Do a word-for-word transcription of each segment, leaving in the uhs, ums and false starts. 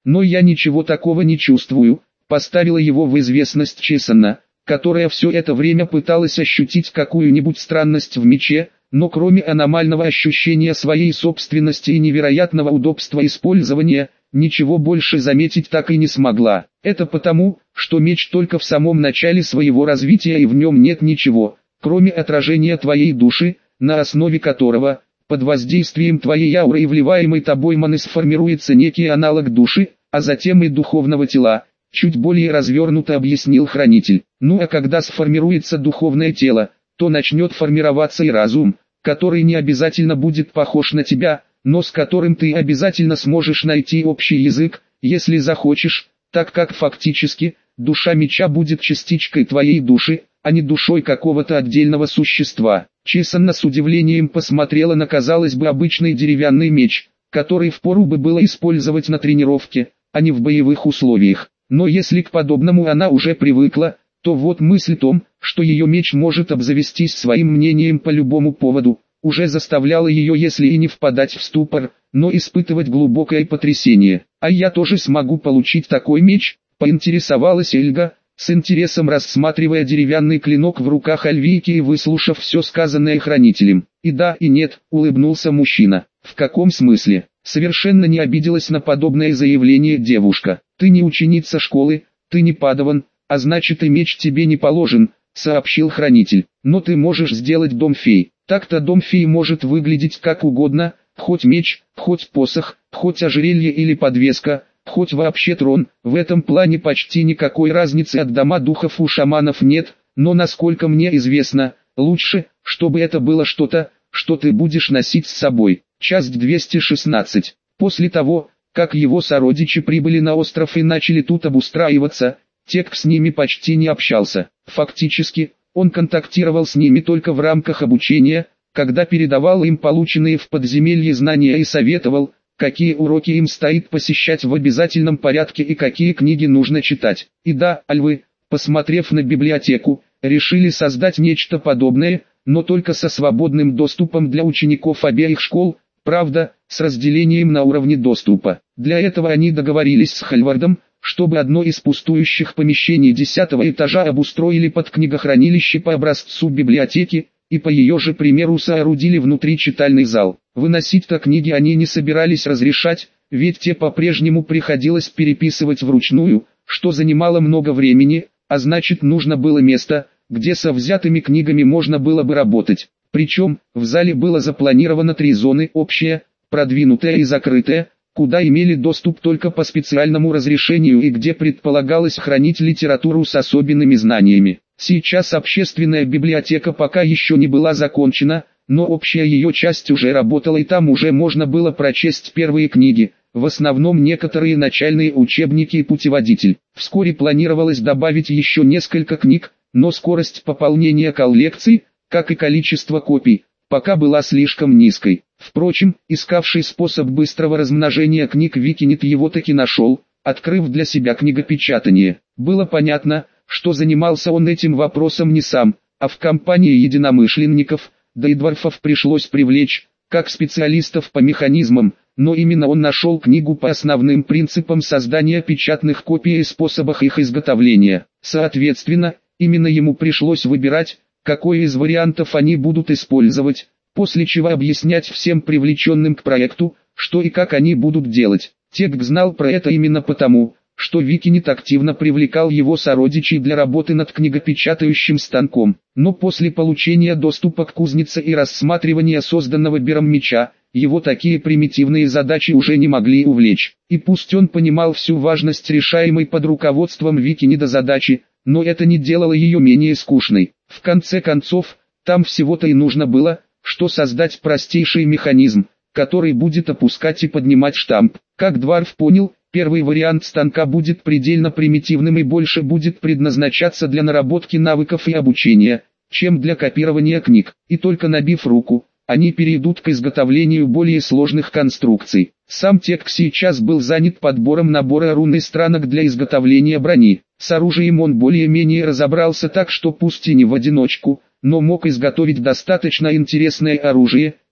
но я ничего такого не чувствую, поставила его в известность Чесана, которая все это время пыталась ощутить какую-нибудь странность в мече, но кроме аномального ощущения своей собственности и невероятного удобства использования, ничего больше заметить так и не смогла. Это потому, что меч только в самом начале своего развития и в нем нет ничего, кроме отражения твоей души, на основе которого, под воздействием твоей ауры и вливаемой тобой маны сформируется некий аналог души, а затем и духовного тела, чуть более развернуто объяснил хранитель. Ну а когда сформируется духовное тело, то начнет формироваться и разум, который не обязательно будет похож на тебя, но с которым ты обязательно сможешь найти общий язык, если захочешь, так как фактически, душа меча будет частичкой твоей души, а не душой какого-то отдельного существа. Чесанна с удивлением посмотрела на, казалось бы, обычный деревянный меч, который впору бы было использовать на тренировке, а не в боевых условиях. Но если к подобному она уже привыкла, то вот мысль о том, что ее меч может обзавестись своим мнением по любому поводу, уже заставляла ее, если и не впадать в ступор, но испытывать глубокое потрясение. «А я тоже смогу получить такой меч?» – поинтересовалась Эльга, с интересом рассматривая деревянный клинок в руках Альвийки и выслушав все сказанное хранителем. «И да, и нет», – улыбнулся мужчина. «В каком смысле?» – совершенно не обиделась на подобное заявление девушка. «Ты не ученица школы, ты не падаван, а значит и меч тебе не положен», — сообщил хранитель. «Но ты можешь сделать дом фей. Так-то дом фей может выглядеть как угодно, хоть меч, хоть посох, хоть ожерелье или подвеска, хоть вообще трон. В этом плане почти никакой разницы от дома духов у шаманов нет, но насколько мне известно, лучше, чтобы это было что-то, что ты будешь носить с собой». Часть двести шестнадцать. После того, как его сородичи прибыли на остров и начали тут обустраиваться, Тек с ними почти не общался. Фактически, он контактировал с ними только в рамках обучения, когда передавал им полученные в подземелье знания и советовал, какие уроки им стоит посещать в обязательном порядке и какие книги нужно читать. И да, альвы, посмотрев на библиотеку, решили создать нечто подобное, но только со свободным доступом для учеников обеих школ, правда, с разделением на уровне доступа. Для этого они договорились с Хальвардом, чтобы одно из пустующих помещений десятого этажа обустроили под книгохранилище по образцу библиотеки, и по ее же примеру соорудили внутри читальный зал. Выносить-то книги они не собирались разрешать, ведь те по-прежнему приходилось переписывать вручную, что занимало много времени, а значит нужно было место, где со взятыми книгами можно было бы работать. Причем, в зале было запланировано три зоны: общая, продвинутая и закрытая, куда имели доступ только по специальному разрешению и где предполагалось хранить литературу с особенными знаниями. Сейчас общественная библиотека пока еще не была закончена, но общая ее часть уже работала и там уже можно было прочесть первые книги, в основном некоторые начальные учебники и путеводитель. Вскоре планировалось добавить еще несколько книг, но скорость пополнения коллекций, как и количество копий, пока была слишком низкой. Впрочем, искавший способ быстрого размножения книг Викинит его таки нашел, открыв для себя книгопечатание. Было понятно, что занимался он этим вопросом не сам, а в компании единомышленников, да и дворфов пришлось привлечь, как специалистов по механизмам, но именно он нашел книгу по основным принципам создания печатных копий и способах их изготовления. Соответственно, именно ему пришлось выбирать, какой из вариантов они будут использовать, после чего объяснять всем привлеченным к проекту, что и как они будут делать. Тек знал про это именно потому, что Викинит активно привлекал его сородичей для работы над книгопечатающим станком. Но после получения доступа к кузнице и рассматривания созданного Бером меча, его такие примитивные задачи уже не могли увлечь. И пусть он понимал всю важность решаемой под руководством Викинида задачи, но это не делало ее менее скучной. В конце концов, там всего-то и нужно было, что создать простейший механизм, который будет опускать и поднимать штамп. Как Дварф понял, первый вариант станка будет предельно примитивным и больше будет предназначаться для наработки навыков и обучения, чем для копирования книг. И только набив руку, они перейдут к изготовлению более сложных конструкций. Сам Тек сейчас был занят подбором набора рун и странок для изготовления брони. С оружием он более-менее разобрался так, что пусть и не в одиночку, но мог изготовить достаточно интересное оружие,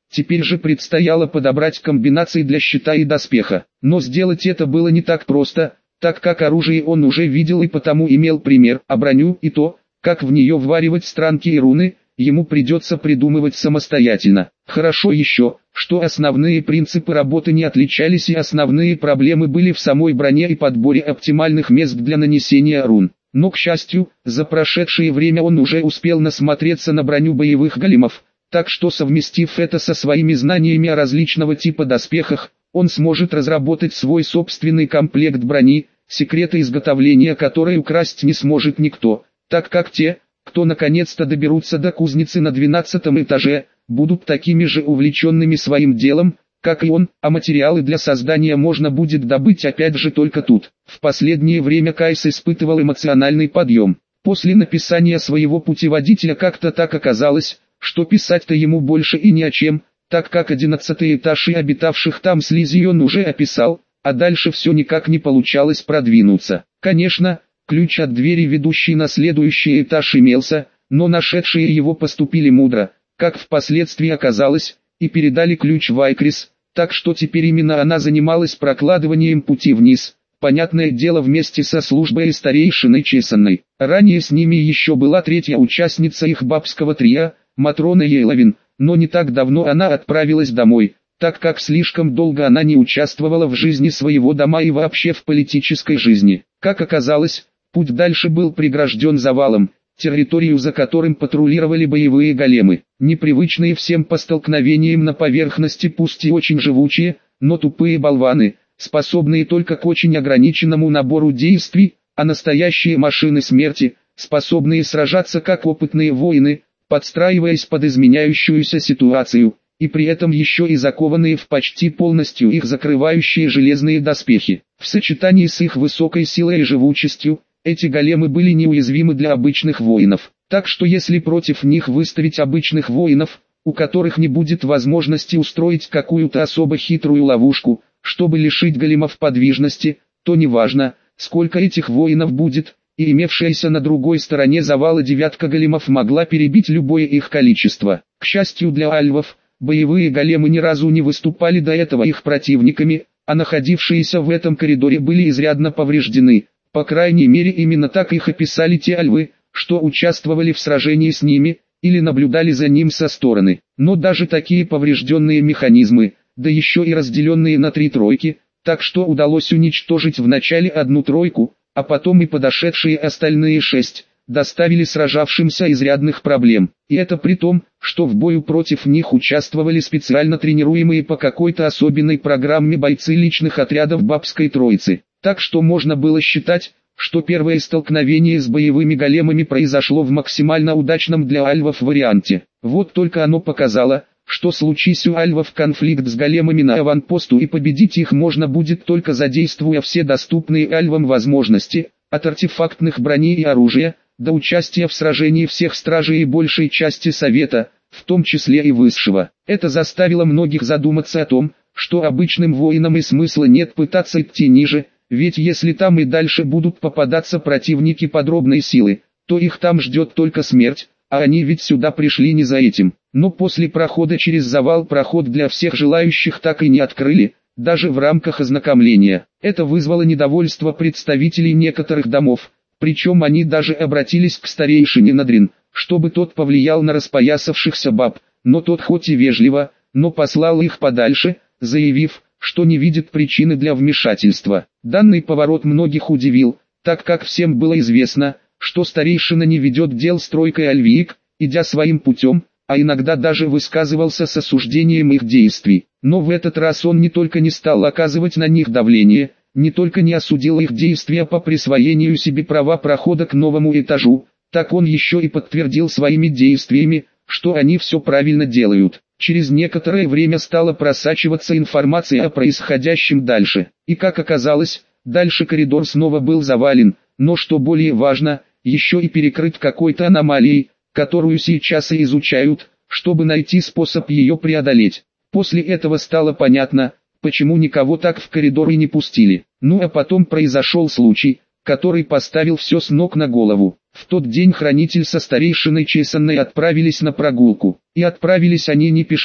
Теперь же предстояло подобрать комбинации для щита и доспеха. Но сделать это было не так просто, так как оружие он уже видел и потому имел пример, а броню и то, как в нее вваривать странки и руны, ему придется придумывать самостоятельно. Хорошо еще, что основные принципы работы не отличались и основные проблемы были в самой броне и подборе оптимальных мест для нанесения рун. Но, к счастью, за прошедшее время он уже успел насмотреться на броню боевых големов, так что, совместив это со своими знаниями о различного типа доспехах, он сможет разработать свой собственный комплект брони, секреты изготовления которой украсть не сможет никто, так как те, кто наконец-то доберутся до кузницы на двенадцатом этаже, будут такими же увлеченными своим делом, как и он, а материалы для создания можно будет добыть опять же только тут. В последнее время Кайс испытывал эмоциональный подъем. После написания своего путеводителя как-то так оказалось, что писать-то ему больше и не о чем, так как одиннадцатый этаж и обитавших там слизи он уже описал, а дальше все никак не получалось продвинуться. Конечно, ключ от двери, ведущей на следующий этаж, имелся, но нашедшие его поступили мудро, как впоследствии оказалось, и передали ключ в Айкрис, так что теперь именно она занималась прокладыванием пути вниз, понятное дело вместе со службой и старейшиной Чесанной. Ранее с ними еще была третья участница их бабского трио, Матрона Ейловин, но не так давно она отправилась домой, так как слишком долго она не участвовала в жизни своего дома и вообще в политической жизни. Как оказалось, путь дальше был прегражден завалом, территорию за которым патрулировали боевые големы, непривычные всем по столкновениям на поверхности, пусть и очень живучие, но тупые болваны, способные только к очень ограниченному набору действий, а настоящие машины смерти, способные сражаться как опытные воины, подстраиваясь под изменяющуюся ситуацию, и при этом еще и закованные в почти полностью их закрывающие железные доспехи. В сочетании с их высокой силой и живучестью, эти големы были неуязвимы для обычных воинов. Так что если против них выставить обычных воинов, у которых не будет возможности устроить какую-то особо хитрую ловушку, чтобы лишить големов подвижности, то неважно, сколько этих воинов будет, и имевшаяся на другой стороне завала девятка големов могла перебить любое их количество. К счастью для альвов, боевые големы ни разу не выступали до этого их противниками, а находившиеся в этом коридоре были изрядно повреждены. По крайней мере именно так их описали те альвы, что участвовали в сражении с ними, или наблюдали за ним со стороны. Но даже такие поврежденные механизмы, да еще и разделенные на три тройки, так что удалось уничтожить вначале одну тройку, а потом и подошедшие остальные шесть, доставили сражавшимся изрядных проблем. И это при том, что в бою против них участвовали специально тренируемые по какой-то особенной программе бойцы личных отрядов Бабской Троицы. Так что можно было считать, что первое столкновение с боевыми големами произошло в максимально удачном для альвов варианте. Вот только оно показало, что случись у альвов конфликт с големами на аванпосту, и победить их можно будет только задействуя все доступные альвам возможности, от артефактных броней и оружия, до участия в сражении всех стражей и большей части совета, в том числе и высшего. Это заставило многих задуматься о том, что обычным воинам и смысла нет пытаться идти ниже, ведь если там и дальше будут попадаться противники подробной силы, то их там ждет только смерть, а они ведь сюда пришли не за этим. Но после прохода через завал проход для всех желающих так и не открыли, даже в рамках ознакомления. Это вызвало недовольство представителей некоторых домов, причем они даже обратились к старейшине Надрин, чтобы тот повлиял на распоясавшихся баб, но тот хоть и вежливо, но послал их подальше, заявив, что не видит причины для вмешательства. Данный поворот многих удивил, так как всем было известно, что старейшина не ведет дел с тройкой альвиек, идя своим путем, а иногда даже высказывался с осуждением их действий. Но в этот раз он не только не стал оказывать на них давление, не только не осудил их действия по присвоению себе права прохода к новому этажу, так он еще и подтвердил своими действиями, что они все правильно делают. Через некоторое время стала просачиваться информация о происходящем дальше, и как оказалось, дальше коридор снова был завален, но что более важно, еще и перекрыт какой-то аномалией, которую сейчас и изучают, чтобы найти способ ее преодолеть. После этого стало понятно, почему никого так в коридор и не пустили. Ну а потом произошел случай, который поставил все с ног на голову. В тот день хранитель со старейшиной Чесанной отправились на прогулку. И отправились они не пешком,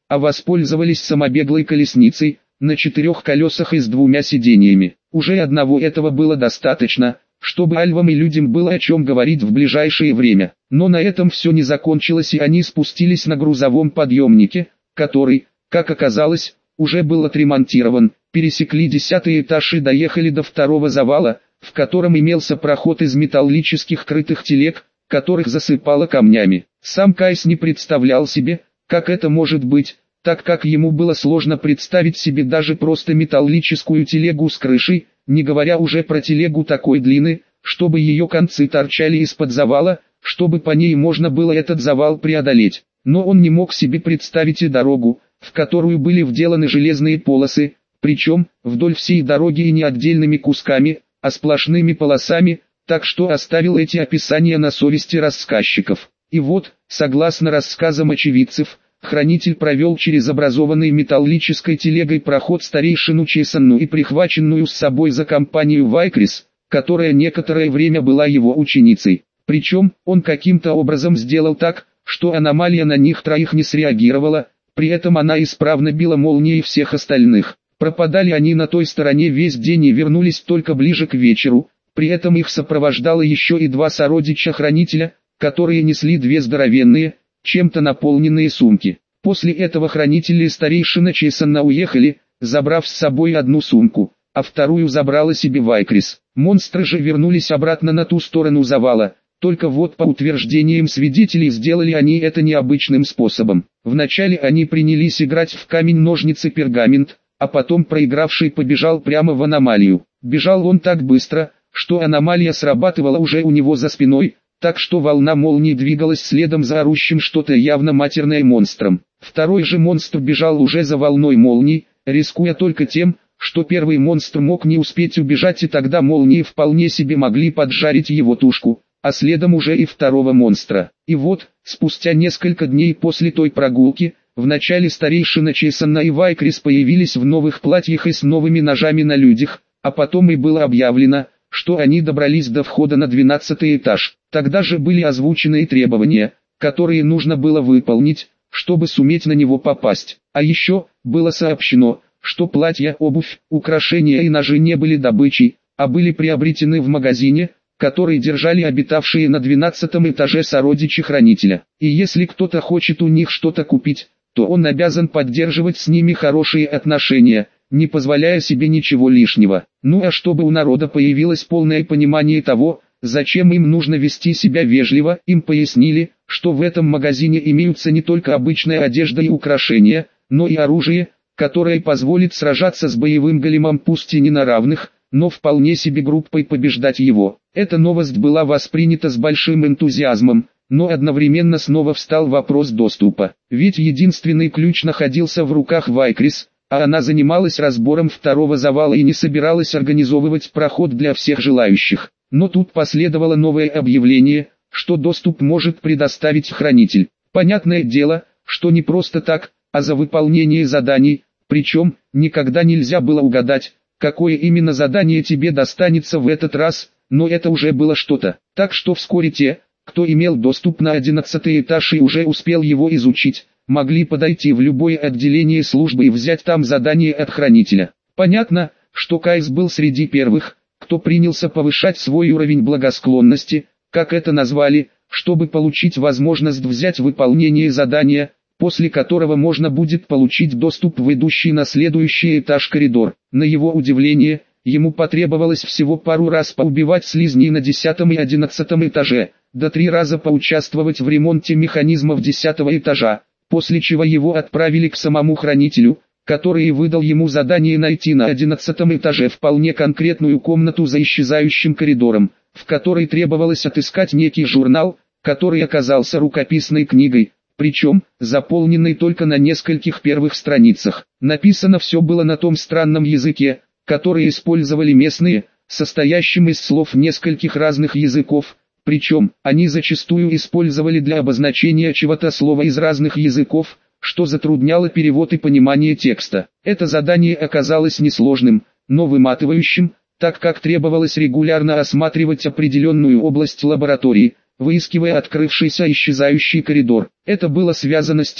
а воспользовались самобеглой колесницей, на четырех колесах и с двумя сидениями. Уже одного этого было достаточно, чтобы альвам и людям было о чем говорить в ближайшее время. Но на этом все не закончилось, и они спустились на грузовом подъемнике, который, как оказалось, уже был отремонтирован, пересекли десятый этаж и доехали до второго завала, в котором имелся проход из металлических крытых телег, которых засыпало камнями. Сам Кайс не представлял себе, как это может быть, так как ему было сложно представить себе даже просто металлическую телегу с крышей, не говоря уже про телегу такой длины, чтобы ее концы торчали из-под завала, чтобы по ней можно было этот завал преодолеть. Но он не мог себе представить и дорогу, в которую были вделаны железные полосы, причем вдоль всей дороги и не отдельными кусками, а сплошными полосами, так что оставил эти описания на совести рассказчиков. И вот, согласно рассказам очевидцев, хранитель провел через образованный металлической телегой проход старейшину Чесанну и прихваченную с собой за компанию Вайкрис, которая некоторое время была его ученицей. Причем, он каким-то образом сделал так, что аномалия на них троих не среагировала, при этом она исправно била молнией всех остальных. Пропадали они на той стороне весь день и вернулись только ближе к вечеру, при этом их сопровождало еще и два сородича хранителя, которые несли две здоровенные, чем-то наполненные сумки. После этого хранители и старейшина Чесанна уехали, забрав с собой одну сумку, а вторую забрала себе Вайкрис. Монстры же вернулись обратно на ту сторону завала, только вот по утверждениям свидетелей сделали они это необычным способом. Вначале они принялись играть в камень-ножницы-пергамент, а потом проигравший побежал прямо в аномалию. Бежал он так быстро, что аномалия срабатывала уже у него за спиной, так что волна молнии двигалась следом за орущим что-то явно матерное монстром. Второй же монстр бежал уже за волной молний, рискуя только тем, что первый монстр мог не успеть убежать, и тогда молнии вполне себе могли поджарить его тушку, а следом уже и второго монстра. И вот, спустя несколько дней после той прогулки, в начале старейшина Чесанна и Вайкрис появились в новых платьях и с новыми ножами на людях, а потом и было объявлено, что они добрались до входа на двенадцатый этаж. Тогда же были озвучены и требования, которые нужно было выполнить, чтобы суметь на него попасть. А еще, было сообщено, что платья, обувь, украшения и ножи не были добычей, а были приобретены в магазине, который держали обитавшие на двенадцатом этаже сородичи хранителя. И если кто-то хочет у них что-то купить, то он обязан поддерживать с ними хорошие отношения, не позволяя себе ничего лишнего. Ну а чтобы у народа появилось полное понимание того, зачем им нужно вести себя вежливо, им пояснили, что в этом магазине имеются не только обычная одежда и украшения, но и оружие, которое позволит сражаться с боевым големом пусть и не на равных, но вполне себе группой побеждать его. Эта новость была воспринята с большим энтузиазмом, но одновременно снова встал вопрос доступа. Ведь единственный ключ находился в руках Вайкрис, а она занималась разбором второго завала и не собиралась организовывать проход для всех желающих. Но тут последовало новое объявление, что доступ может предоставить хранитель. Понятное дело, что не просто так, а за выполнение заданий, причем, никогда нельзя было угадать, какое именно задание тебе достанется в этот раз, но это уже было что-то. Так что вскоре те, кто имел доступ на одиннадцатый этаж и уже успел его изучить, могли подойти в любое отделение службы и взять там задание от хранителя. Понятно, что Кайс был среди первых, кто принялся повышать свой уровень благосклонности, как это назвали, чтобы получить возможность взять выполнение задания, после которого можно будет получить доступ в идущий на следующий этаж коридор. На его удивление, ему потребовалось всего пару раз поубивать слизней на десятом и одиннадцатом этаже, да три раза поучаствовать в ремонте механизмов десятого этажа, после чего его отправили к самому хранителю, который и выдал ему задание найти на одиннадцатом этаже вполне конкретную комнату за исчезающим коридором, в которой требовалось отыскать некий журнал, который оказался рукописной книгой, причем, заполненной только на нескольких первых страницах. Написано все было на том странном языке, который использовали местные, состоящим из слов нескольких разных языков, причем, они зачастую использовали для обозначения чего-то слова из разных языков, что затрудняло перевод и понимание текста. Это задание оказалось несложным, но выматывающим, так как требовалось регулярно осматривать определенную область лаборатории, выискивая открывшийся исчезающий коридор. Это было связано с тем,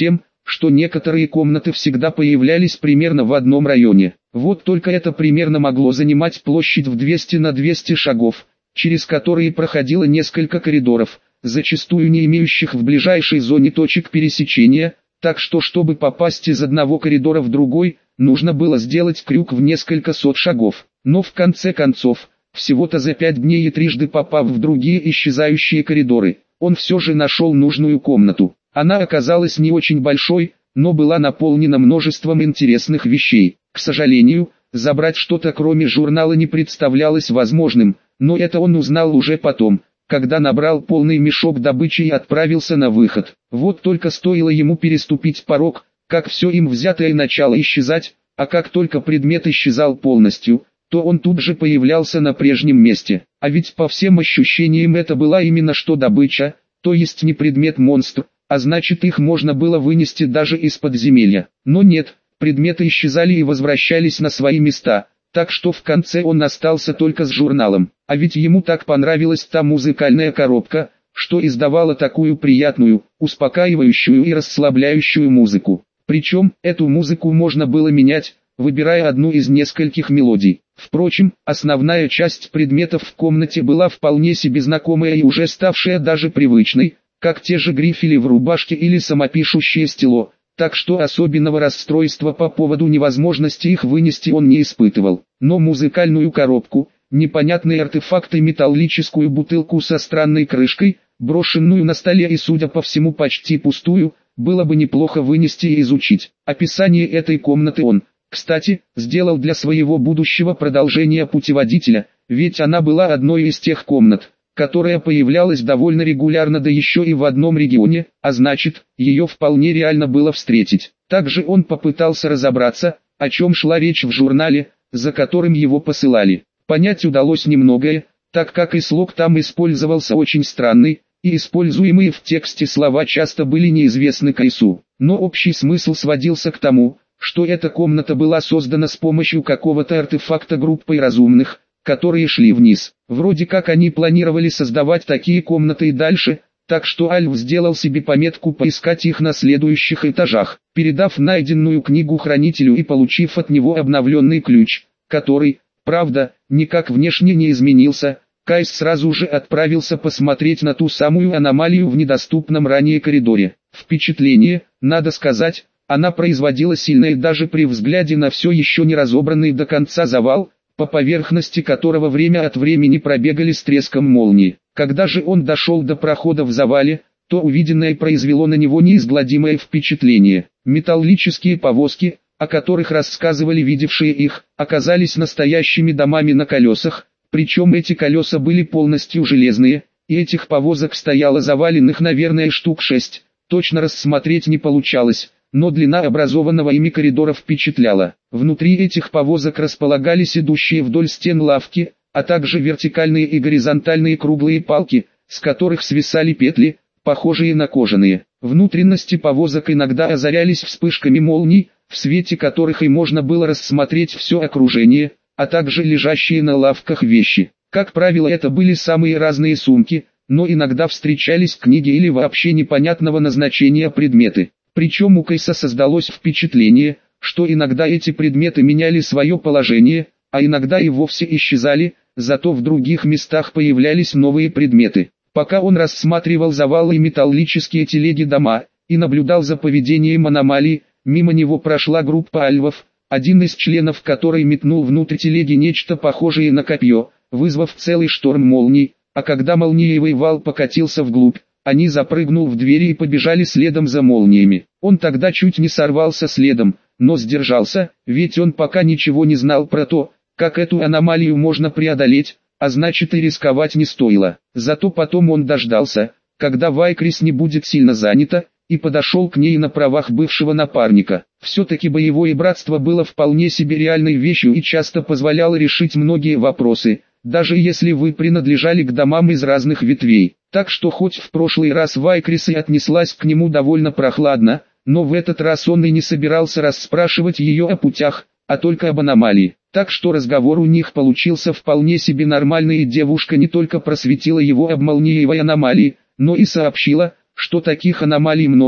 что некоторые комнаты всегда появлялись примерно в одном районе. Вот только это примерно могло занимать площадь в двести на двести шагов, через которые проходило несколько коридоров, зачастую не имеющих в ближайшей зоне точек пересечения, так что чтобы попасть из одного коридора в другой, нужно было сделать крюк в несколько сот шагов. Но в конце концов, всего-то за пять дней и трижды попав в другие исчезающие коридоры, он все же нашел нужную комнату. Она оказалась не очень большой, но была наполнена множеством интересных вещей. К сожалению, забрать что-то кроме журнала не представлялось возможным, но это он узнал уже потом, когда набрал полный мешок добычи и отправился на выход. Вот только стоило ему переступить порог, как все им взятое начало исчезать, а как только предмет исчезал полностью, то он тут же появлялся на прежнем месте. А ведь по всем ощущениям это была именно что добыча, то есть не предмет-монстр, а значит их можно было вынести даже из подземелья. Но нет, предметы исчезали и возвращались на свои места, так что в конце он остался только с журналом. А ведь ему так понравилась та музыкальная коробка, что издавала такую приятную, успокаивающую и расслабляющую музыку. Причем, эту музыку можно было менять, выбирая одну из нескольких мелодий. Впрочем, основная часть предметов в комнате была вполне себе знакомая и уже ставшая даже привычной, как те же грифели в рубашке или самопишущее стело, так что особенного расстройства по поводу невозможности их вынести он не испытывал. Но музыкальную коробку, непонятные артефакты, металлическую бутылку со странной крышкой, брошенную на столе и, судя по всему, почти пустую, было бы неплохо вынести и изучить. Описание этой комнаты он, кстати, сделал для своего будущего продолжения путеводителя, ведь она была одной из тех комнат, которая появлялась довольно регулярно, да еще и в одном регионе, а значит, ее вполне реально было встретить. Также он попытался разобраться, о чем шла речь в журнале, за которым его посылали. Понять удалось немногое, так как и слог там использовался очень странный, и используемые в тексте слова часто были неизвестны Кайсу. Но общий смысл сводился к тому, что эта комната была создана с помощью какого-то артефакта группой разумных, которые шли вниз. Вроде как они планировали создавать такие комнаты и дальше, так что Альф сделал себе пометку поискать их на следующих этажах. Передав найденную книгу хранителю и получив от него обновленный ключ, который, правда, никак внешне не изменился, Кайс сразу же отправился посмотреть на ту самую аномалию в недоступном ранее коридоре. Впечатление, надо сказать, она производила сильное даже при взгляде на все еще не разобранный до конца завал, по поверхности которого время от времени пробегали с треском молнии. Когда же он дошел до прохода в завале, то увиденное произвело на него неизгладимое впечатление. Металлические повозки, о которых рассказывали видевшие их, оказались настоящими домами на колесах, причем эти колеса были полностью железные, и этих повозок стояло заваленных, наверное, штук шесть, точно рассмотреть не получалось. Но длина образованного ими коридора впечатляла. Внутри этих повозок располагались идущие вдоль стен лавки, а также вертикальные и горизонтальные круглые палки, с которых свисали петли, похожие на кожаные. Внутренности повозок иногда озарялись вспышками молний, в свете которых и можно было рассмотреть все окружение, а также лежащие на лавках вещи. Как правило, это были самые разные сумки, но иногда встречались книги или вообще непонятного назначения предметы. Причем у Кайса создалось впечатление, что иногда эти предметы меняли свое положение, а иногда и вовсе исчезали, зато в других местах появлялись новые предметы. Пока он рассматривал завалы и металлические телеги дома, и наблюдал за поведением аномалии, мимо него прошла группа альвов, один из членов которой метнул внутрь телеги нечто похожее на копье, вызвав целый шторм молний, а когда молниевый вал покатился вглубь, они запрыгнул в двери и побежали следом за молниями. Он тогда чуть не сорвался следом, но сдержался, ведь он пока ничего не знал про то, как эту аномалию можно преодолеть, а значит и рисковать не стоило. Зато потом он дождался, когда Вайкрис не будет сильно занята, и подошел к ней на правах бывшего напарника. Все-таки боевое братство было вполне себе реальной вещью и часто позволяло решить многие вопросы, даже если вы принадлежали к домам из разных ветвей. Так что хоть в прошлый раз Вайкрис и отнеслась к нему довольно прохладно, но в этот раз он и не собирался расспрашивать ее о путях, а только об аномалии. Так что разговор у них получился вполне себе нормальный, и девушка не только просветила его об молниевой аномалии, но и сообщила, что таких аномалий много,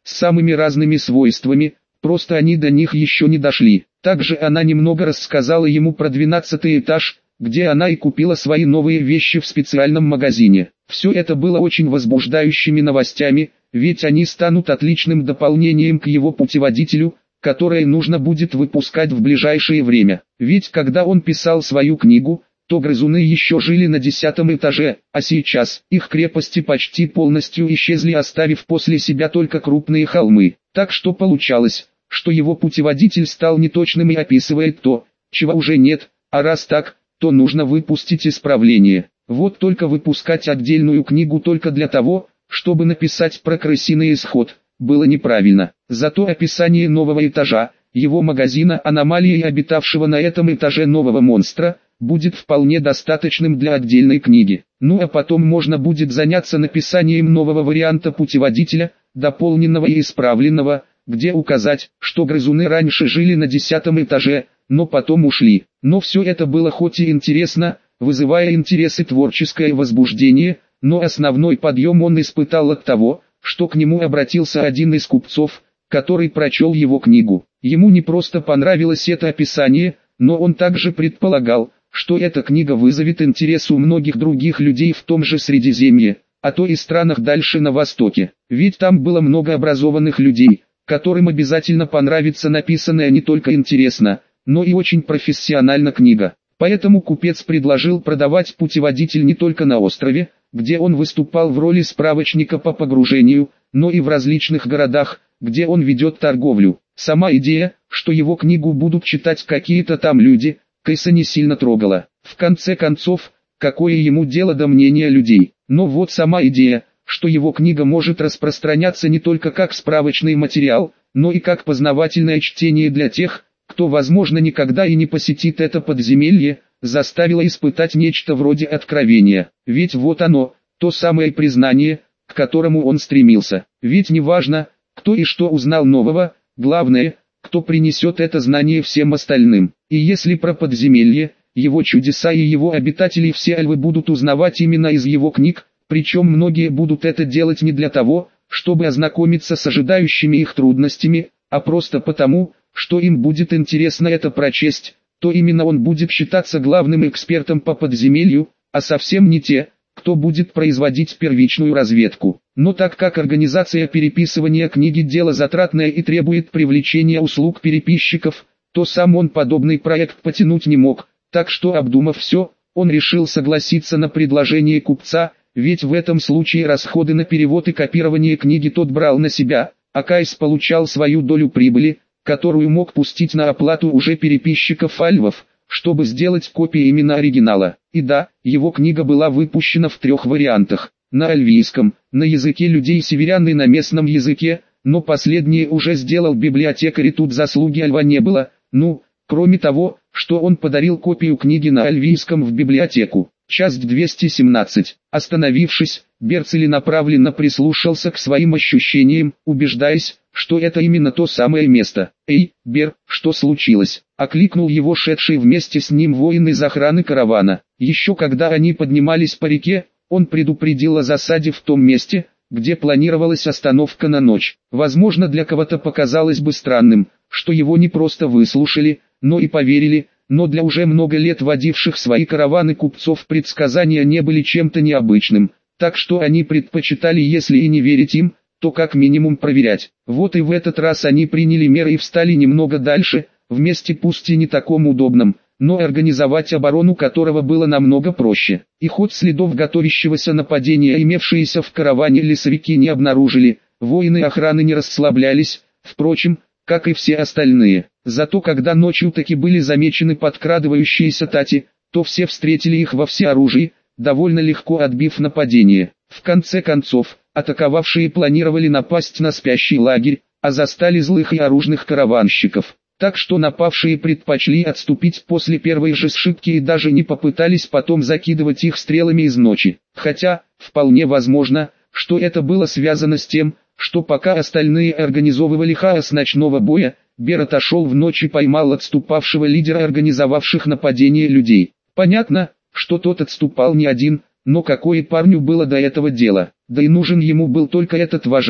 с самыми разными свойствами, просто они до них еще не дошли. Также она немного рассказала ему про двенадцатый этаж, где она и купила свои новые вещи в специальном магазине. Все это было очень возбуждающими новостями, ведь они станут отличным дополнением к его путеводителю, которое нужно будет выпускать в ближайшее время. Ведь когда он писал свою книгу, то грызуны еще жили на десятом этаже, а сейчас их крепости почти полностью исчезли, оставив после себя только крупные холмы. Так что получалось, что его путеводитель стал неточным и описывает то, чего уже нет, а раз так, то нужно выпустить исправление. Вот только выпускать отдельную книгу только для того, чтобы написать про крысиный исход, было неправильно. Зато описание нового этажа, его магазина, аномалии и обитавшего на этом этаже нового монстра, будет вполне достаточным для отдельной книги. Ну а потом можно будет заняться написанием нового варианта путеводителя, дополненного и исправленного, где указать, что грызуны раньше жили на десятом этаже, но потом ушли. Но все это было хоть и интересно, вызывая интерес и творческое возбуждение, но основной подъем он испытал от того, что к нему обратился один из купцов, который прочел его книгу. Ему не просто понравилось это описание, но он также предполагал, что эта книга вызовет интерес у многих других людей в том же Средиземье, а то и странах дальше на востоке. Ведь там было много образованных людей, которым обязательно понравится написанная не только интересно, но и очень профессионально книга. Поэтому купец предложил продавать путеводитель не только на острове, где он выступал в роли справочника по погружению, но и в различных городах, где он ведет торговлю. Сама идея, что его книгу будут читать какие-то там люди, Кэса не сильно трогала. В конце концов, какое ему дело до мнения людей? Но вот сама идея, что его книга может распространяться не только как справочный материал, но и как познавательное чтение для тех, кто возможно никогда и не посетит это подземелье, заставила испытать нечто вроде откровения. Ведь вот оно, то самое признание, к которому он стремился. Ведь неважно, кто и что узнал нового, главное, кто принесет это знание всем остальным. И если про подземелье, его чудеса и его обитателей все альвы будут узнавать именно из его книг, причем многие будут это делать не для того, чтобы ознакомиться с ожидающими их трудностями, а просто потому, что им будет интересно это прочесть, то именно он будет считаться главным экспертом по подземелью, а совсем не те, кто будет производить первичную разведку. Но так как организация переписывания книги дело затратное и требует привлечения услуг переписчиков, то сам он подобный проект потянуть не мог, так что, обдумав все, он решил согласиться на предложение купца, ведь в этом случае расходы на перевод и копирование книги тот брал на себя, а Кайс получал свою долю прибыли, которую мог пустить на оплату уже переписчиков альвов, чтобы сделать копии именно оригинала. И да, его книга была выпущена в трех вариантах: на альвийском, на языке людей-северян и на местном языке, но последнее уже сделал библиотекарь, и тут заслуги альва не было, ну, кроме того, что он подарил копию книги на альвийском в библиотеку. Часть двести семнадцать. Остановившись, Бер целенаправленно прислушался к своим ощущениям, убеждаясь, что это именно то самое место. «Эй, Бер, что случилось?» — окликнул его шедший вместе с ним воин из охраны каравана. Еще когда они поднимались по реке, он предупредил о засаде в том месте, где планировалась остановка на ночь. Возможно, для кого-то показалось бы странным, что его не просто выслушали, но и поверили, но для уже много лет водивших свои караваны купцов предсказания не были чем-то необычным, так что они предпочитали, если и не верить им, то как минимум проверять. Вот и в этот раз они приняли меры и встали немного дальше, в месте пусть и не таком удобном, но организовать оборону которого было намного проще. И хоть следов готовящегося нападения, имевшиеся в караване, лесовики не обнаружили, воины охраны не расслаблялись, впрочем, как и все остальные. Зато когда ночью таки были замечены подкрадывающиеся тати, то все встретили их во всеоружии, довольно легко отбив нападение. В конце концов, атаковавшие планировали напасть на спящий лагерь, а застали злых и оружных караванщиков. Так что напавшие предпочли отступить после первой же сшибки и даже не попытались потом закидывать их стрелами из ночи. Хотя, вполне возможно, что это было связано с тем, что пока остальные организовывали хаос ночного боя, Бер отошел в ночь и поймал отступавшего лидера организовавших нападение людей. Понятно, что тот отступал не один, но какое парню было до этого дело? Да и нужен ему был только этот вожак,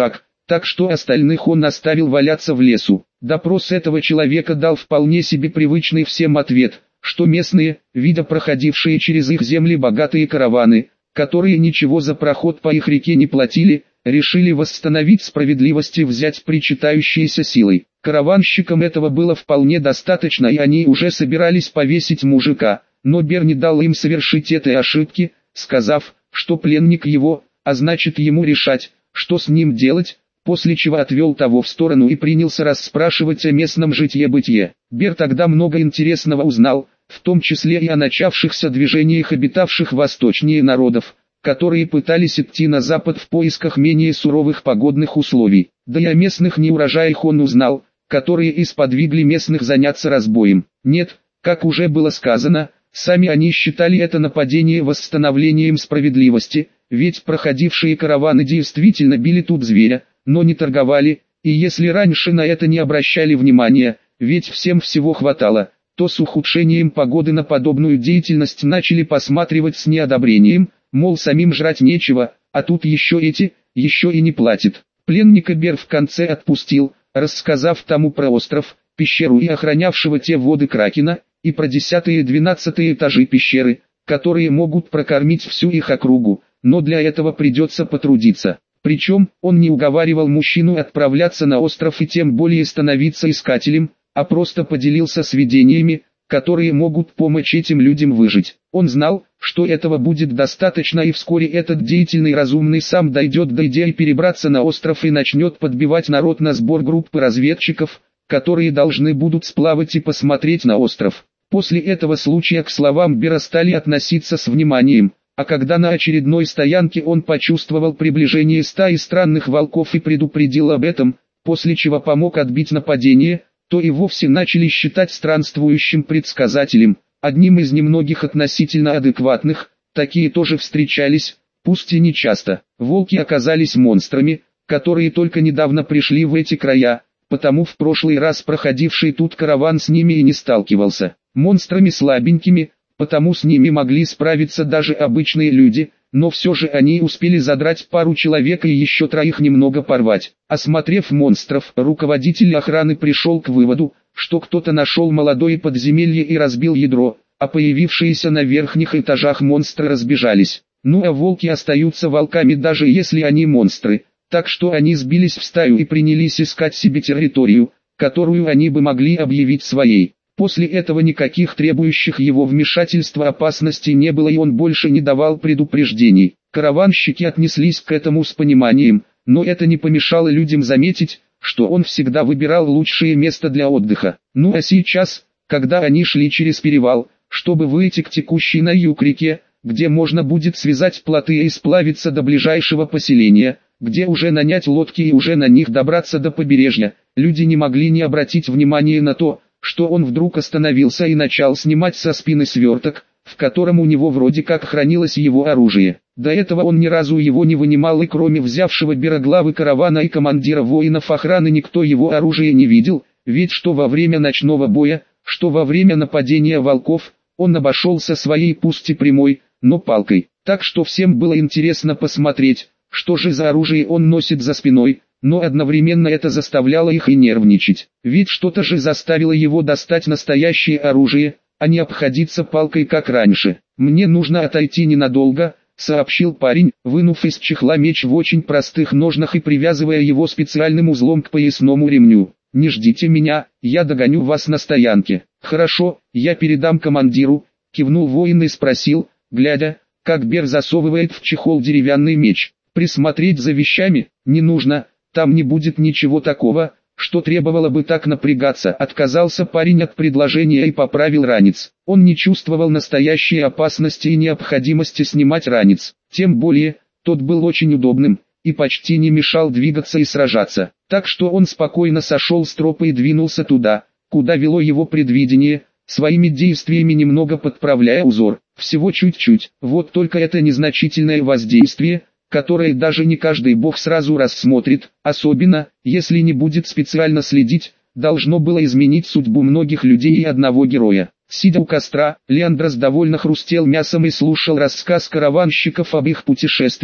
так что остальных он оставил валяться в лесу. Допрос этого человека дал вполне себе привычный всем ответ, что местные, видя проходившие через их земли богатые караваны, которые ничего за проход по их реке не платили, решили восстановить справедливость и взять причитающиеся силой. Караванщикам этого было вполне достаточно, и они уже собирались повесить мужика, но Бер не дал им совершить этой ошибки, сказав, что пленник его, а значит ему решать, что с ним делать, после чего отвел того в сторону и принялся расспрашивать о местном житье-бытие. Бер тогда много интересного узнал, в том числе и о начавшихся движениях обитавших восточнее народов, которые пытались идти на запад в поисках менее суровых погодных условий. Да и о местных неурожаях он узнал, которые и сподвигли местных заняться разбоем. Нет, как уже было сказано, сами они считали это нападение восстановлением справедливости, ведь проходившие караваны действительно били тут зверя, но не торговали, и если раньше на это не обращали внимания, ведь всем всего хватало, то с ухудшением погоды на подобную деятельность начали посматривать с неодобрением, мол, самим жрать нечего, а тут еще эти, еще и не платят. Пленника Бер в конце отпустил, рассказав тому про остров, пещеру и охранявшего те воды Кракена, и про десятые и двенадцатые этажи пещеры, которые могут прокормить всю их округу, но для этого придется потрудиться. Причем, он не уговаривал мужчину отправляться на остров и тем более становиться искателем, а просто поделился сведениями, которые могут помочь этим людям выжить. Он знал, что этого будет достаточно, и вскоре этот деятельный разумный сам дойдет до идеи перебраться на остров и начнет подбивать народ на сбор группы разведчиков, которые должны будут сплавать и посмотреть на остров. После этого случая к словам Бера стали относиться с вниманием, а когда на очередной стоянке он почувствовал приближение стаи странных волков и предупредил об этом, после чего помог отбить нападение, то и вовсе начали считать странствующим предсказателем, одним из немногих относительно адекватных. Такие тоже встречались, пусть и не часто. Волки оказались монстрами, которые только недавно пришли в эти края, потому в прошлый раз проходивший тут караван с ними и не сталкивался. Монстрами слабенькими, потому с ними могли справиться даже обычные люди, но все же они успели задрать пару человек и еще троих немного порвать. Осмотрев монстров, руководитель охраны пришел к выводу, что кто-то нашел молодое подземелье и разбил ядро, а появившиеся на верхних этажах монстры разбежались. Ну а волки остаются волками, даже если они монстры, так что они сбились в стаю и принялись искать себе территорию, которую они бы могли объявить своей. После этого никаких требующих его вмешательства опасностей не было, и он больше не давал предупреждений. Караванщики отнеслись к этому с пониманием, но это не помешало людям заметить, что он всегда выбирал лучшее место для отдыха. Ну а сейчас, когда они шли через перевал, чтобы выйти к текущей на юг реке, где можно будет связать плоты и сплавиться до ближайшего поселения, где уже нанять лодки и уже на них добраться до побережья, люди не могли не обратить внимания на то, что он вдруг остановился и начал снимать со спины сверток, в котором у него вроде как хранилось его оружие. До этого он ни разу его не вынимал, и кроме взявшего Бера главы каравана и командира воинов охраны никто его оружие не видел, ведь что во время ночного боя, что во время нападения волков, он обошелся своей пусть и прямой, но палкой. Так что всем было интересно посмотреть, что же за оружие он носит за спиной. Но одновременно это заставляло их и нервничать, ведь что-то же заставило его достать настоящее оружие, а не обходиться палкой как раньше. «Мне нужно отойти ненадолго», — сообщил парень, вынув из чехла меч в очень простых ножнах и привязывая его специальным узлом к поясному ремню. «Не ждите меня, я догоню вас на стоянке». «Хорошо, я передам командиру», — кивнул воин и спросил, глядя, как Бер засовывает в чехол деревянный меч. «Присмотреть за вещами не нужно. Там не будет ничего такого, что требовало бы так напрягаться». Отказался парень от предложения и поправил ранец. Он не чувствовал настоящей опасности и необходимости снимать ранец. Тем более, тот был очень удобным, и почти не мешал двигаться и сражаться. Так что он спокойно сошел с тропы и двинулся туда, куда вело его предвидение, своими действиями немного подправляя узор. Всего чуть-чуть. Вот только это незначительное воздействие, которое даже не каждый бог сразу рассмотрит, особенно, если не будет специально следить, должно было изменить судьбу многих людей и одного героя. Сидя у костра, Леандрос довольно хрустел мясом и слушал рассказ караванщиков об их путешествии,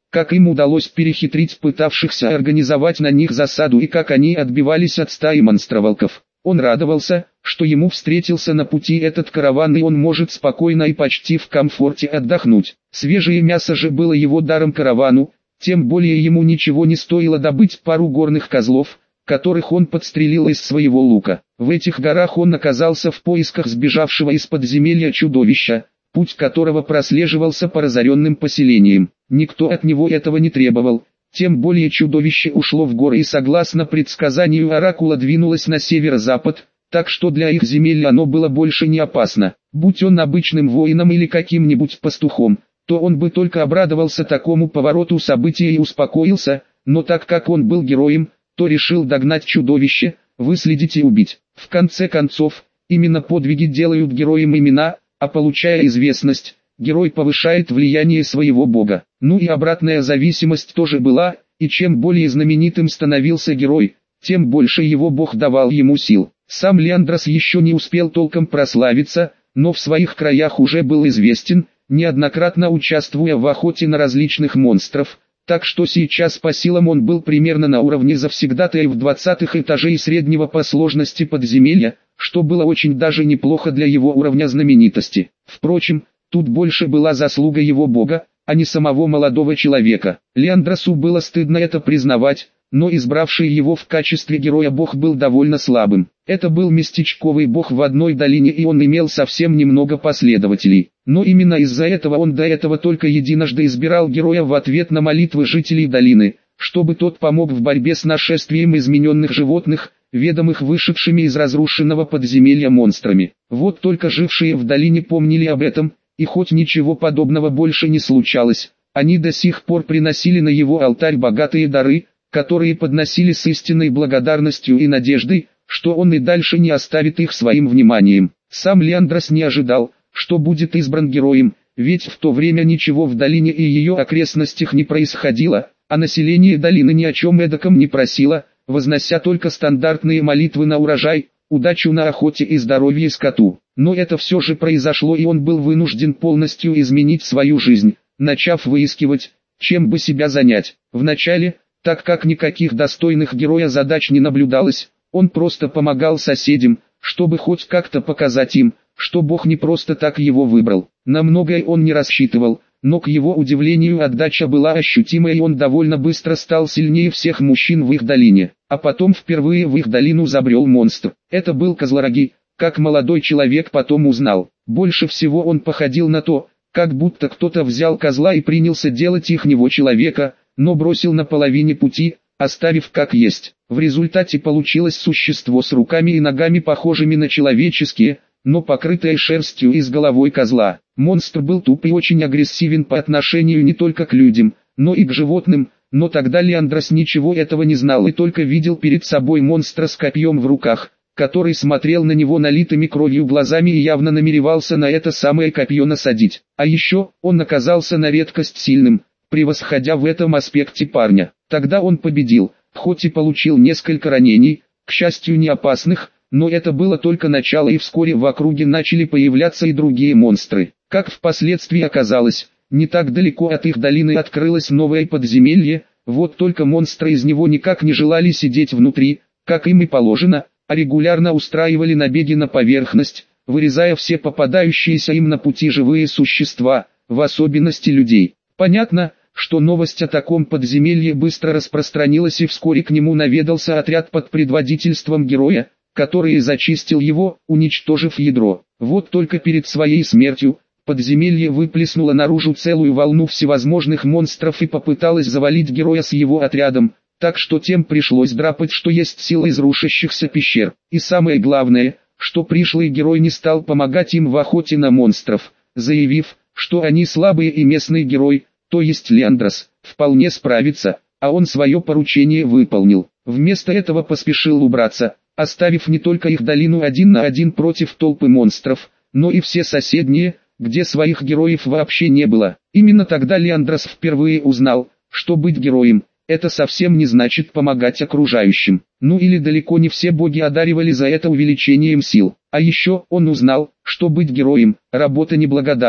как им удалось перехитрить пытавшихся организовать на них засаду и как они отбивались от стаи монстроволков. Он радовался, что ему встретился на пути этот караван и он может спокойно и почти в комфорте отдохнуть. Свежее мясо же было его даром каравану, тем более ему ничего не стоило добыть пару горных козлов, которых он подстрелил из своего лука. В этих горах он оказался в поисках сбежавшего из подземелья чудовища, путь которого прослеживался по разоренным поселениям. Никто от него этого не требовал, тем более чудовище ушло в горы и согласно предсказанию оракула двинулось на северо-запад, так что для их земель оно было больше не опасно. Будь он обычным воином или каким-нибудь пастухом, то он бы только обрадовался такому повороту событий и успокоился, но так как он был героем, то решил догнать чудовище, выследить и убить. В конце концов, именно подвиги делают героем имена, а получая известность, герой повышает влияние своего бога. Ну и обратная зависимость тоже была, и чем более знаменитым становился герой, тем больше его бог давал ему сил. Сам Лиандрос еще не успел толком прославиться, но в своих краях уже был известен, неоднократно участвуя в охоте на различных монстров, так что сейчас по силам он был примерно на уровне завсегдатаев двадцатых этажей среднего по сложности подземелья, что было очень даже неплохо для его уровня знаменитости. Впрочем, тут больше была заслуга его бога, а не самого молодого человека. Лиандросу было стыдно это признавать, но избравший его в качестве героя бог был довольно слабым. Это был местечковый бог в одной долине и он имел совсем немного последователей. Но именно из-за этого он до этого только единожды избирал героя в ответ на молитвы жителей долины, чтобы тот помог в борьбе с нашествием измененных животных, ведомых вышедшими из разрушенного подземелья монстрами. Вот только жившие в долине помнили об этом, и хоть ничего подобного больше не случалось, они до сих пор приносили на его алтарь богатые дары, которые подносили с истинной благодарностью и надеждой, что он и дальше не оставит их своим вниманием. Сам Лиандрос не ожидал, что будет избран героем, ведь в то время ничего в долине и ее окрестностях не происходило, а население долины ни о чем эдаком не просило, вознося только стандартные молитвы на урожай, удачу на охоте и здоровье скоту. Но это все же произошло и он был вынужден полностью изменить свою жизнь, начав выискивать, чем бы себя занять. Вначале, так как никаких достойных героя задач не наблюдалось, он просто помогал соседям, чтобы хоть как-то показать им, что Бог не просто так его выбрал. На многое он не рассчитывал, но к его удивлению отдача была ощутимой и он довольно быстро стал сильнее всех мужчин в их долине. А потом впервые в их долину забрел монстр. Это был Козлороги, как молодой человек потом узнал. Больше всего он походил на то, как будто кто-то взял козла и принялся делать их него человека, но бросил на половине пути, оставив как есть. В результате получилось существо с руками и ногами похожими на человеческие, но покрытое шерстью и с головой козла. Монстр был туп и очень агрессивен по отношению не только к людям, но и к животным, но тогда Лиандрос ничего этого не знал и только видел перед собой монстра с копьем в руках, который смотрел на него налитыми кровью глазами и явно намеревался на это самое копье насадить. А еще, он оказался на редкость сильным, превосходя в этом аспекте парня. Тогда он победил, хоть и получил несколько ранений, к счастью не опасных, но это было только начало и вскоре в округе начали появляться и другие монстры. Как впоследствии оказалось, не так далеко от их долины открылось новое подземелье, вот только монстры из него никак не желали сидеть внутри, как им и положено, а регулярно устраивали набеги на поверхность, вырезая все попадающиеся им на пути живые существа, в особенности людей. Понятно, что новость о таком подземелье быстро распространилась и вскоре к нему наведался отряд под предводительством героя, который зачистил его, уничтожив ядро. Вот только перед своей смертью, подземелье выплеснуло наружу целую волну всевозможных монстров и попыталось завалить героя с его отрядом, так что тем пришлось драпать что есть сил из рушащихся пещер. И самое главное, что пришлый герой не стал помогать им в охоте на монстров, заявив, что они слабые и местный герой, то есть Лиандрос, вполне справится, а он свое поручение выполнил. Вместо этого поспешил убраться, оставив не только их долину один на один против толпы монстров, но и все соседние, где своих героев вообще не было. Именно тогда Лиандрос впервые узнал, что быть героем – это совсем не значит помогать окружающим. Ну или далеко не все боги одаривали за это увеличением сил. А еще он узнал, что быть героем – работа неблагодарная.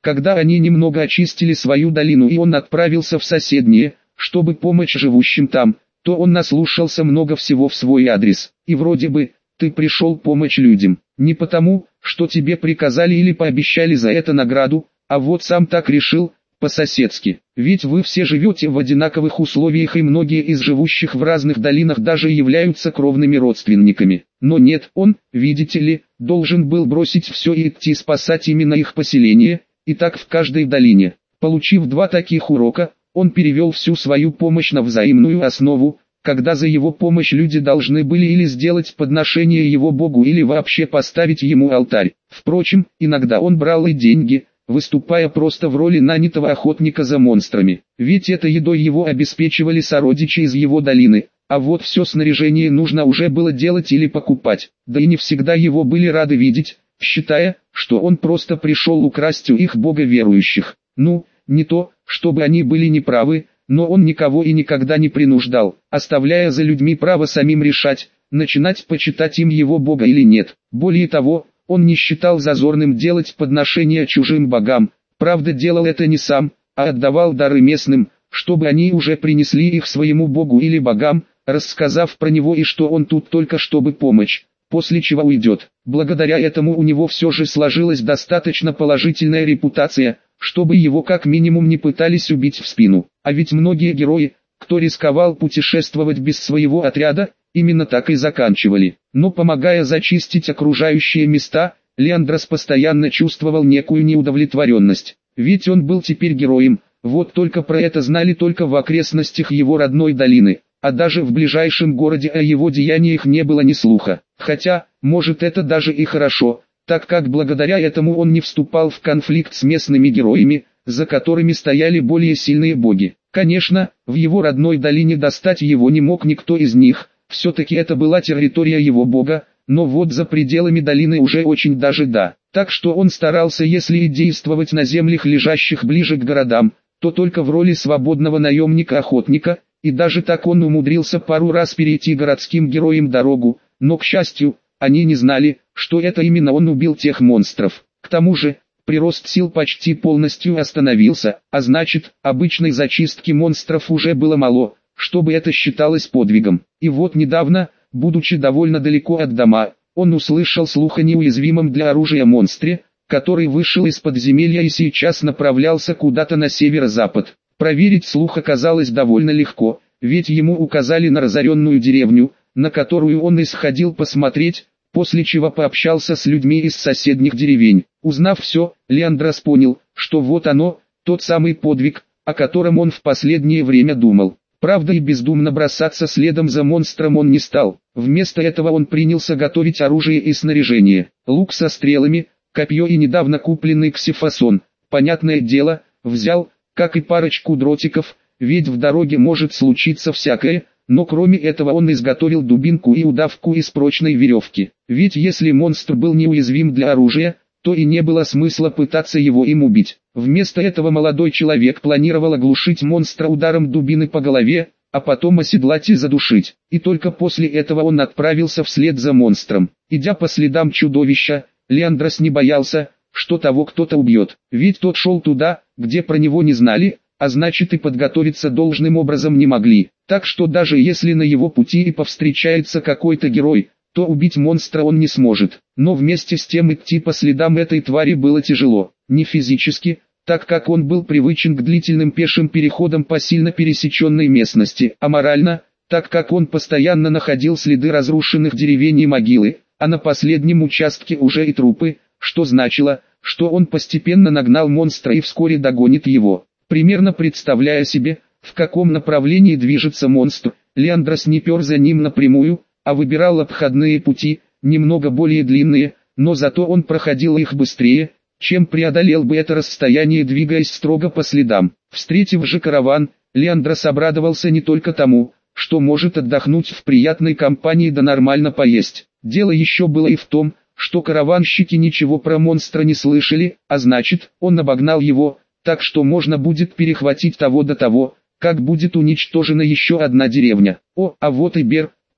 Когда они немного очистили свою долину и он отправился в соседние, чтобы помочь живущим там, то он наслушался много всего в свой адрес. И вроде бы, ты пришел помочь людям, не потому, что тебе приказали или пообещали за это награду, а вот сам так решил, по-соседски. Ведь вы все живете в одинаковых условиях и многие из живущих в разных долинах даже являются кровными родственниками. Но нет, он, видите ли, должен был бросить все и идти спасать именно их поселение, и так в каждой долине. Получив два таких урока, он перевел всю свою помощь на взаимную основу, когда за его помощь люди должны были или сделать подношение его Богу или вообще поставить ему алтарь. Впрочем, иногда он брал и деньги, выступая просто в роли нанятого охотника за монстрами. Ведь этой едой его обеспечивали сородичи из его долины, а вот все снаряжение нужно уже было делать или покупать. Да и не всегда его были рады видеть, считая, что он просто пришел украсть у их бога верующих. Ну, не то, чтобы они были неправы, но он никого и никогда не принуждал, оставляя за людьми право самим решать, начинать почитать им его бога или нет. Более того, он не считал зазорным делать подношения чужим богам, правда делал это не сам, а отдавал дары местным, чтобы они уже принесли их своему богу или богам, рассказав про него и что он тут только чтобы помочь, после чего уйдет. Благодаря этому у него все же сложилась достаточно положительная репутация, чтобы его как минимум не пытались убить в спину. А ведь многие герои, кто рисковал путешествовать без своего отряда, именно так и заканчивали. Но помогая зачистить окружающие места, Леандрос постоянно чувствовал некую неудовлетворенность. Ведь он был теперь героем, вот только про это знали только в окрестностях его родной долины, а даже в ближайшем городе о его деяниях не было ни слуха. Хотя, может это даже и хорошо, так как благодаря этому он не вступал в конфликт с местными героями, за которыми стояли более сильные боги. Конечно, в его родной долине достать его не мог никто из них, все-таки это была территория его бога, но вот за пределами долины уже очень даже да. Так что он старался, если и действовать на землях, лежащих ближе к городам, то только в роли свободного наемника-охотника, и даже так он умудрился пару раз перейти городским героям дорогу, но, к счастью, они не знали, что это именно он убил тех монстров. К тому же, прирост сил почти полностью остановился, а значит, обычной зачистки монстров уже было мало, чтобы это считалось подвигом. И вот недавно, будучи довольно далеко от дома, он услышал слух о неуязвимом для оружия монстре, который вышел из подземелья и сейчас направлялся куда-то на северо-запад. Проверить слух оказалось довольно легко, ведь ему указали на разоренную деревню, на которую он исходил посмотреть, после чего пообщался с людьми из соседних деревень. Узнав все, Леандрос понял, что вот оно, тот самый подвиг, о котором он в последнее время думал. Правда, и бездумно бросаться следом за монстром он не стал. Вместо этого он принялся готовить оружие и снаряжение. Лук со стрелами, копье и недавно купленный ксифосон. Понятное дело, взял, как и парочку дротиков, ведь в дороге может случиться всякое, но кроме этого он изготовил дубинку и удавку из прочной веревки. Ведь если монстр был неуязвим для оружия, то и не было смысла пытаться его им убить. Вместо этого молодой человек планировал оглушить монстра ударом дубины по голове, а потом оседлать и задушить. И только после этого он отправился вслед за монстром. Идя по следам чудовища, Леандрос не боялся, что того кто-то убьет. Ведь тот шел туда, где про него не знали, а значит и подготовиться должным образом не могли. Так что даже если на его пути и повстречается какой-то герой, то убить монстра он не сможет. Но вместе с тем идти по следам этой твари было тяжело. Не физически, так как он был привычен к длительным пешим переходам по сильно пересеченной местности, а морально, так как он постоянно находил следы разрушенных деревень и могилы, а на последнем участке уже и трупы, что значило, что он постепенно нагнал монстра и вскоре догонит его. Примерно представляя себе, в каком направлении движется монстр, Леандрос не пер за ним напрямую, а выбирал обходные пути, немного более длинные, но зато он проходил их быстрее, чем преодолел бы это расстояние, двигаясь строго по следам. Встретив же караван, Леандрос обрадовался не только тому, что может отдохнуть в приятной компании да нормально поесть. Дело еще было и в том, что караванщики ничего про монстра не слышали, а значит, он обогнал его, так что можно будет перехватить того до того, как будет уничтожена еще одна деревня. О, а вот и Бер,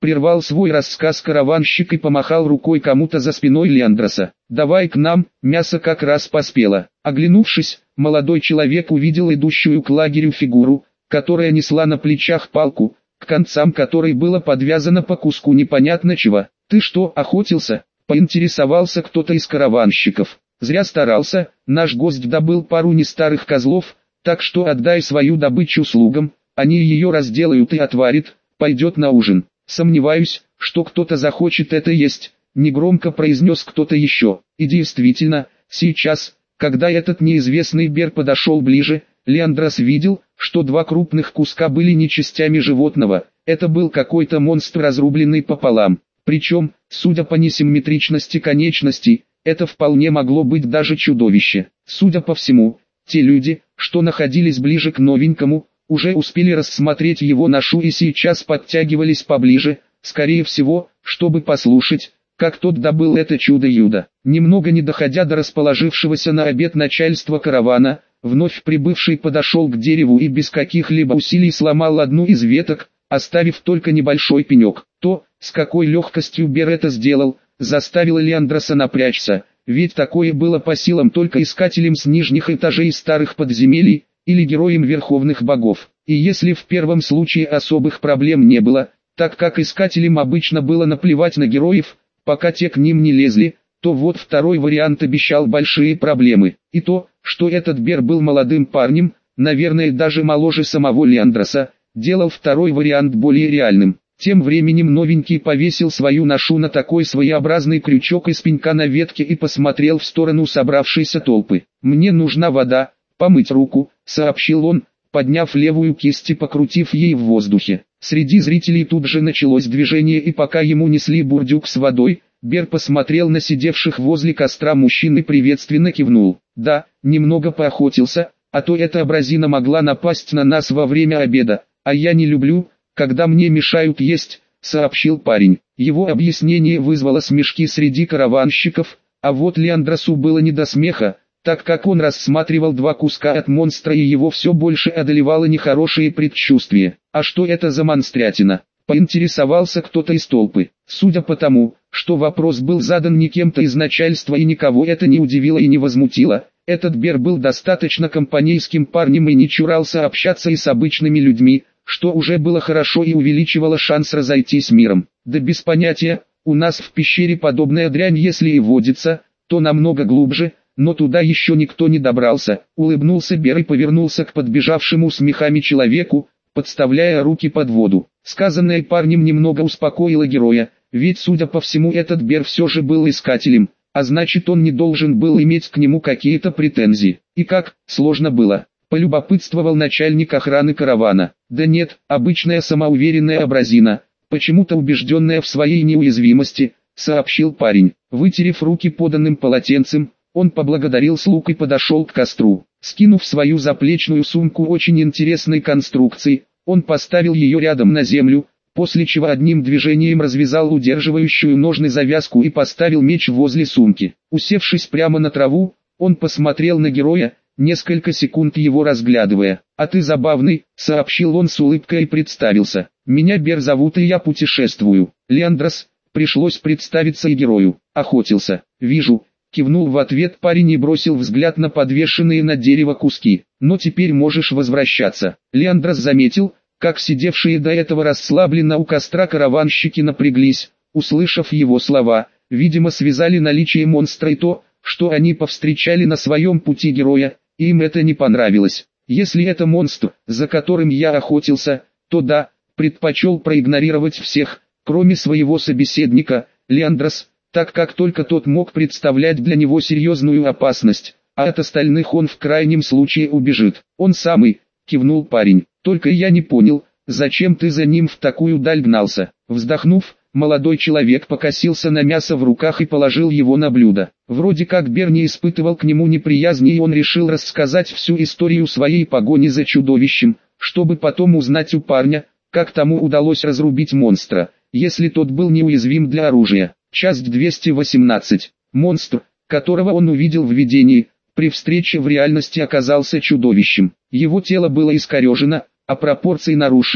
Прервал свой рассказ караванщик и помахал рукой кому-то за спиной Леандроса. «Давай к нам, мясо как раз поспело». Оглянувшись, молодой человек увидел идущую к лагерю фигуру, которая несла на плечах палку, к концам которой было подвязано по куску непонятно чего. «Ты что, охотился?» — поинтересовался кто-то из караванщиков. «Зря старался, наш гость добыл пару нестарых козлов, так что отдай свою добычу слугам, они ее разделают и отварят, пойдет на ужин». «Сомневаюсь, что кто-то захочет это есть», — негромко произнес кто-то еще. И действительно, сейчас, когда этот неизвестный бер подошел ближе, Леандрос видел, что два крупных куска были не частями животного, это был какой-то монстр, разрубленный пополам. Причем, судя по несимметричности конечностей, это вполне могло быть даже чудовище. Судя по всему, те люди, что находились ближе к новенькому, уже успели рассмотреть его ношу и сейчас подтягивались поближе, скорее всего, чтобы послушать, как тот добыл это чудо-юдо. Немного не доходя до расположившегося на обед начальства каравана, вновь прибывший подошел к дереву и без каких-либо усилий сломал одну из веток, оставив только небольшой пенек. То, с какой легкостью Бер это сделал, заставило Леандроса напрячься, ведь такое было по силам только искателям с нижних этажей старых подземелий, или героям верховных богов. И если в первом случае особых проблем не было, так как искателям обычно было наплевать на героев, пока те к ним не лезли, то вот второй вариант обещал большие проблемы. И то, что этот Бер был молодым парнем, наверное даже моложе самого Леандроса, делал второй вариант более реальным. Тем временем новенький повесил свою ношу на такой своеобразный крючок из пенька на ветке и посмотрел в сторону собравшейся толпы. «Мне нужна вода, помыть руку», — сообщил он, подняв левую кисть и покрутив ей в воздухе. Среди зрителей тут же началось движение, и пока ему несли бурдюк с водой, Бер посмотрел на сидевших возле костра мужчин и приветственно кивнул. «Да, немного поохотился, а то эта абразина могла напасть на нас во время обеда, а я не люблю, когда мне мешают есть», — сообщил парень. Его объяснение вызвало смешки среди караванщиков, а вот Леандросу было не до смеха, так как он рассматривал два куска от монстра и его все больше одолевало нехорошие предчувствия. «А что это за монстрятина?» — поинтересовался кто-то из толпы. Судя по тому, что вопрос был задан не кем-то из начальства и никого это не удивило и не возмутило, этот Бер был достаточно компанейским парнем и не чурался общаться и с обычными людьми, что уже было хорошо и увеличивало шанс разойтись миром. «Да без понятия, у нас в пещере подобная дрянь, если и водится, то намного глубже, но туда еще никто не добрался», — улыбнулся Бер и повернулся к подбежавшему с мехами человеку, подставляя руки под воду. Сказанное парнем немного успокоило героя, ведь судя по всему этот Бер все же был искателем, а значит он не должен был иметь к нему какие-то претензии. «И как, сложно было?» — полюбопытствовал начальник охраны каравана. «Да нет, обычная самоуверенная абразина, почему-то убежденная в своей неуязвимости», — сообщил парень. Вытерев руки поданным полотенцем, он поблагодарил слуг и подошел к костру. Скинув свою заплечную сумку очень интересной конструкции, он поставил ее рядом на землю, после чего одним движением развязал удерживающую ножны завязку и поставил меч возле сумки. Усевшись прямо на траву, он посмотрел на героя, несколько секунд его разглядывая. «А ты забавный», — сообщил он с улыбкой и представился. «Меня Бер зовут и я путешествую». «Леандрос», пришлось представиться и герою. «Охотился». «Вижу», — кивнул в ответ парень и бросил взгляд на подвешенные на дерево куски. «Но теперь можешь возвращаться». Леандрос заметил, как сидевшие до этого расслабленно у костра караванщики напряглись, услышав его слова, видимо связали наличие монстра и то, что они повстречали на своем пути героя, и им это не понравилось. «Если это монстр, за которым я охотился, то да», предпочел проигнорировать всех, кроме своего собеседника, Леандрос, так как только тот мог представлять для него серьезную опасность, а от остальных он в крайнем случае убежит. «Он самый», кивнул парень, «только я не понял, зачем ты за ним в такую даль гнался?» Вздохнув, молодой человек покосился на мясо в руках и положил его на блюдо. Вроде как Бер не испытывал к нему неприязни, и он решил рассказать всю историю своей погони за чудовищем, чтобы потом узнать у парня, как тому удалось разрубить монстра, если тот был неуязвим для оружия. Часть двести восемнадцать. Монстр, которого он увидел в видении, при встрече в реальности оказался чудовищем. Его тело было искорежено, а пропорции нарушены,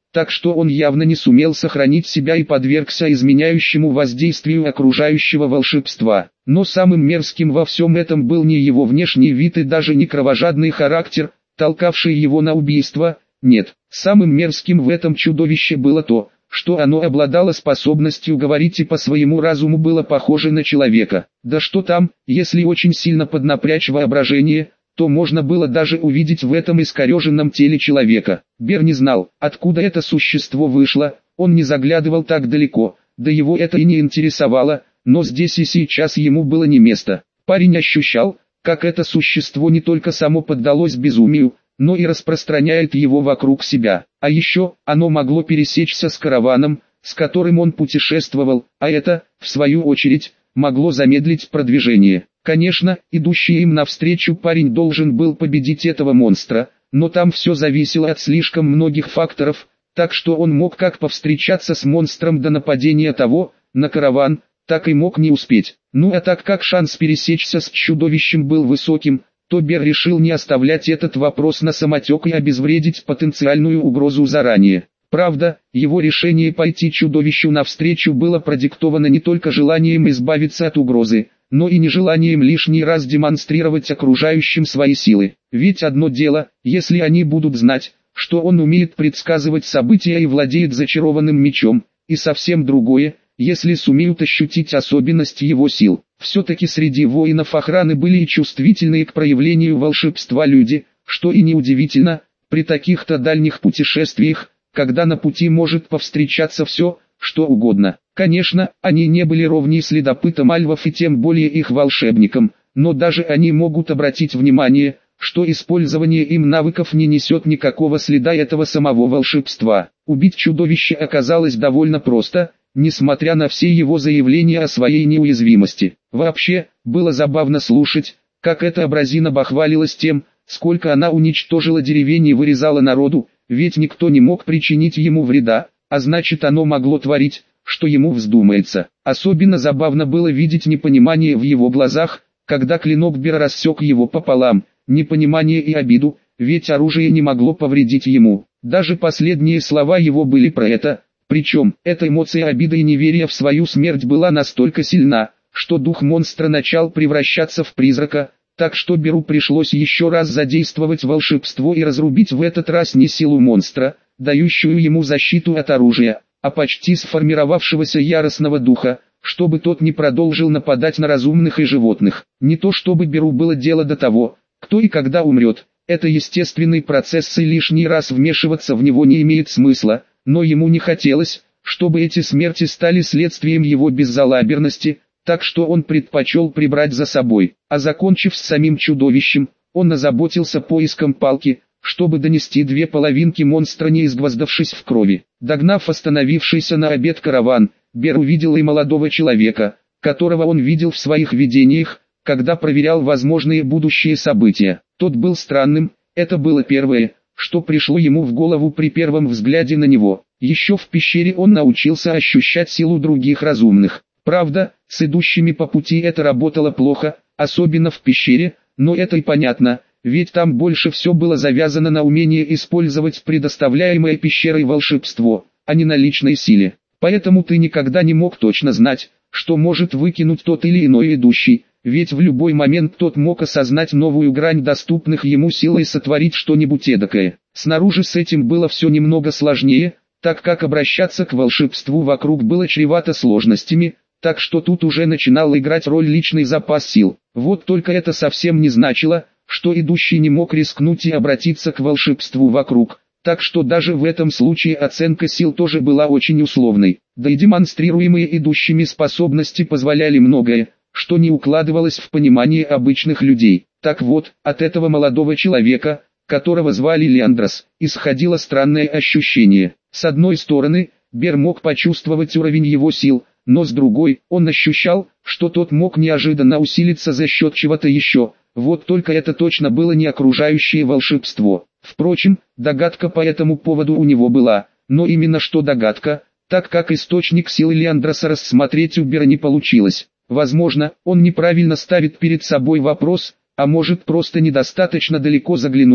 так что он явно не сумел сохранить себя и подвергся изменяющему воздействию окружающего волшебства. Но самым мерзким во всем этом был не его внешний вид и даже не кровожадный характер, толкавший его на убийство. Нет, самым мерзким в этом чудовище было то, что оно обладало способностью говорить и по своему разуму было похоже на человека. Да что там, если очень сильно поднапрячь воображение, то можно было даже увидеть в этом искореженном теле человека. Бер не знал, откуда это существо вышло, он не заглядывал так далеко, да его это и не интересовало, но здесь и сейчас ему было не место. Парень ощущал, как это существо не только само поддалось безумию, но и распространяет его вокруг себя. А еще, оно могло пересечься с караваном, с которым он путешествовал, а это, в свою очередь, могло замедлить продвижение. Конечно, идущий им навстречу парень должен был победить этого монстра, но там все зависело от слишком многих факторов, так что он мог как повстречаться с монстром до нападения того, на караван, так и мог не успеть. Ну а так как шанс пересечься с чудовищем был высоким, то Бер решил не оставлять этот вопрос на самотек и обезвредить потенциальную угрозу заранее. Правда, его решение пойти чудовищу навстречу было продиктовано не только желанием избавиться от угрозы, но и нежеланием лишний раз демонстрировать окружающим свои силы. Ведь одно дело, если они будут знать, что он умеет предсказывать события и владеет зачарованным мечом, и совсем другое, если сумеют ощутить особенность его сил. Все-таки среди воинов охраны были и чувствительные к проявлению волшебства люди, что и неудивительно, при таких-то дальних путешествиях, когда на пути может повстречаться все, что угодно. Конечно, они не были ровней следопытам альвов и тем более их волшебникам, но даже они могут обратить внимание, что использование им навыков не несет никакого следа этого самого волшебства. Убить чудовище оказалось довольно просто, несмотря на все его заявления о своей неуязвимости. Вообще, было забавно слушать, как эта абразина бахвалилась тем, сколько она уничтожила деревень и вырезала народу, ведь никто не мог причинить ему вреда, а значит оно могло творить, что ему вздумается. Особенно забавно было видеть непонимание в его глазах, когда клинок Бера рассек его пополам, непонимание и обиду, ведь оружие не могло повредить ему. Даже последние слова его были про это, причем, эта эмоция обиды и неверия в свою смерть была настолько сильна, что дух монстра начал превращаться в призрака, так что Беру пришлось еще раз задействовать волшебство и разрубить в этот раз не силу монстра, дающую ему защиту от оружия, а почти сформировавшегося яростного духа, чтобы тот не продолжил нападать на разумных и животных. Не то чтобы Беру было дело до того, кто и когда умрет, это естественный процесс и лишний раз вмешиваться в него не имеет смысла, но ему не хотелось, чтобы эти смерти стали следствием его беззалаберности, так что он предпочел прибрать за собой, а закончив с самим чудовищем, он озаботился поиском палки, чтобы донести две половинки монстра, не изгвоздавшись в крови. Догнав остановившийся на обед караван, Бер увидел и молодого человека, которого он видел в своих видениях, когда проверял возможные будущие события. Тот был странным, это было первое, что пришло ему в голову при первом взгляде на него. Еще в пещере он научился ощущать силу других разумных. Правда, с идущими по пути это работало плохо, особенно в пещере, но это и понятно, ведь там больше все было завязано на умении использовать предоставляемое пещерой волшебство, а не на личной силе. Поэтому ты никогда не мог точно знать, что может выкинуть тот или иной идущий, ведь в любой момент тот мог осознать новую грань доступных ему сил и сотворить что-нибудь эдакое. Снаружи с этим было все немного сложнее, так как обращаться к волшебству вокруг было чревато сложностями, так что тут уже начинал играть роль личный запас сил. Вот только это совсем не значило, что идущий не мог рискнуть и обратиться к волшебству вокруг, так что даже в этом случае оценка сил тоже была очень условной. Да и демонстрируемые идущими способности позволяли многое, что не укладывалось в понимание обычных людей. Так вот, от этого молодого человека, которого звали Леандрос, исходило странное ощущение. С одной стороны, Бер мог почувствовать уровень его сил, но с другой, он ощущал, что тот мог неожиданно усилиться за счет чего-то еще, вот только это точно было не окружающее волшебство. Впрочем, догадка по этому поводу у него была, но именно что догадка, так как источник силы Леандроса рассмотреть у Бера не получилось. Возможно, он неправильно ставит перед собой вопрос, а может просто недостаточно далеко заглянул,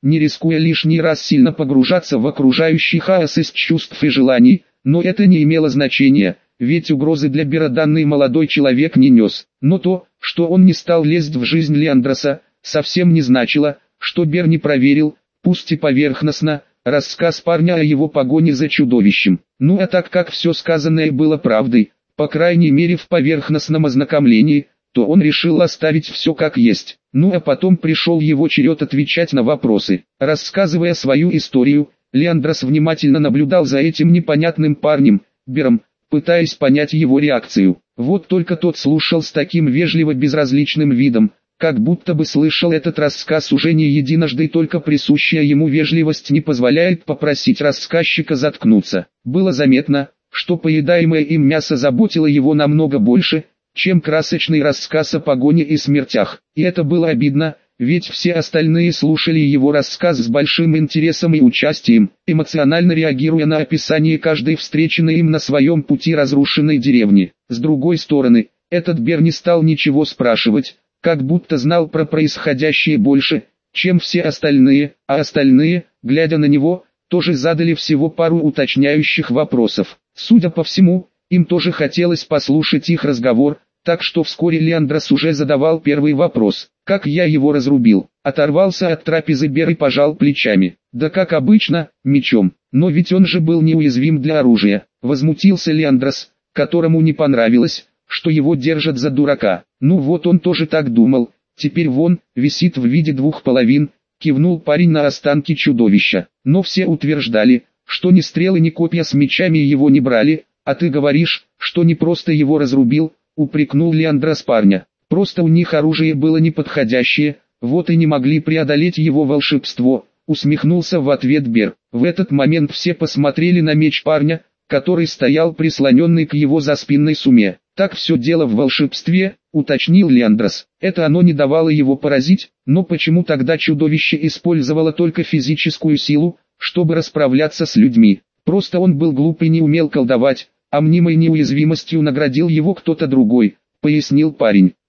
не рискуя лишний раз сильно погружаться в окружающий хаос из чувств и желаний, но это не имело значения, ведь угрозы для Бера данный молодой человек не нес. Но то, что он не стал лезть в жизнь Леандроса, совсем не значило, что Бер не проверил, пусть и поверхностно, рассказ парня о его погоне за чудовищем. Ну а так как все сказанное было правдой, по крайней мере в поверхностном ознакомлении, то он решил оставить все как есть. Ну а потом пришел его черед отвечать на вопросы. Рассказывая свою историю, Леандрос внимательно наблюдал за этим непонятным парнем, Бером, пытаясь понять его реакцию. Вот только тот слушал с таким вежливо-безразличным видом, как будто бы слышал этот рассказ уже не единожды, только присущая ему вежливость не позволяет попросить рассказчика заткнуться. Было заметно, что поедаемое им мясо заботило его намного больше, чем красочный рассказ о погоне и смертях. И это было обидно, ведь все остальные слушали его рассказ с большим интересом и участием, эмоционально реагируя на описание каждой встреченной им на своем пути разрушенной деревни. С другой стороны, этот Бер не стал ничего спрашивать, как будто знал про происходящее больше, чем все остальные, а остальные, глядя на него, тоже задали всего пару уточняющих вопросов. Судя по всему, им тоже хотелось послушать их разговор, так что вскоре Леандрос уже задавал первый вопрос. Как я его разрубил? Оторвался от трапезы Бер и пожал плечами. Да как обычно, мечом. Но ведь он же был неуязвим для оружия. Возмутился Леандрос, которому не понравилось, что его держат за дурака. Ну вот он тоже так думал. Теперь вон, висит в виде двух половин, кивнул парень на останки чудовища. Но все утверждали, что ни стрелы ни копья с мечами его не брали, а ты говоришь, что не просто его разрубил, упрекнул Леандрос парня. Просто у них оружие было неподходящее, вот и не могли преодолеть его волшебство, усмехнулся в ответ Бер. В этот момент все посмотрели на меч парня, который стоял прислоненный к его заспинной суме. Так все дело в волшебстве, уточнил Леандрос. Это оно не давало его поразить, но почему тогда чудовище использовало только физическую силу, чтобы расправляться с людьми? Просто он был глуп и не умел колдовать, а мнимой неуязвимостью наградил его кто-то другой, пояснил парень.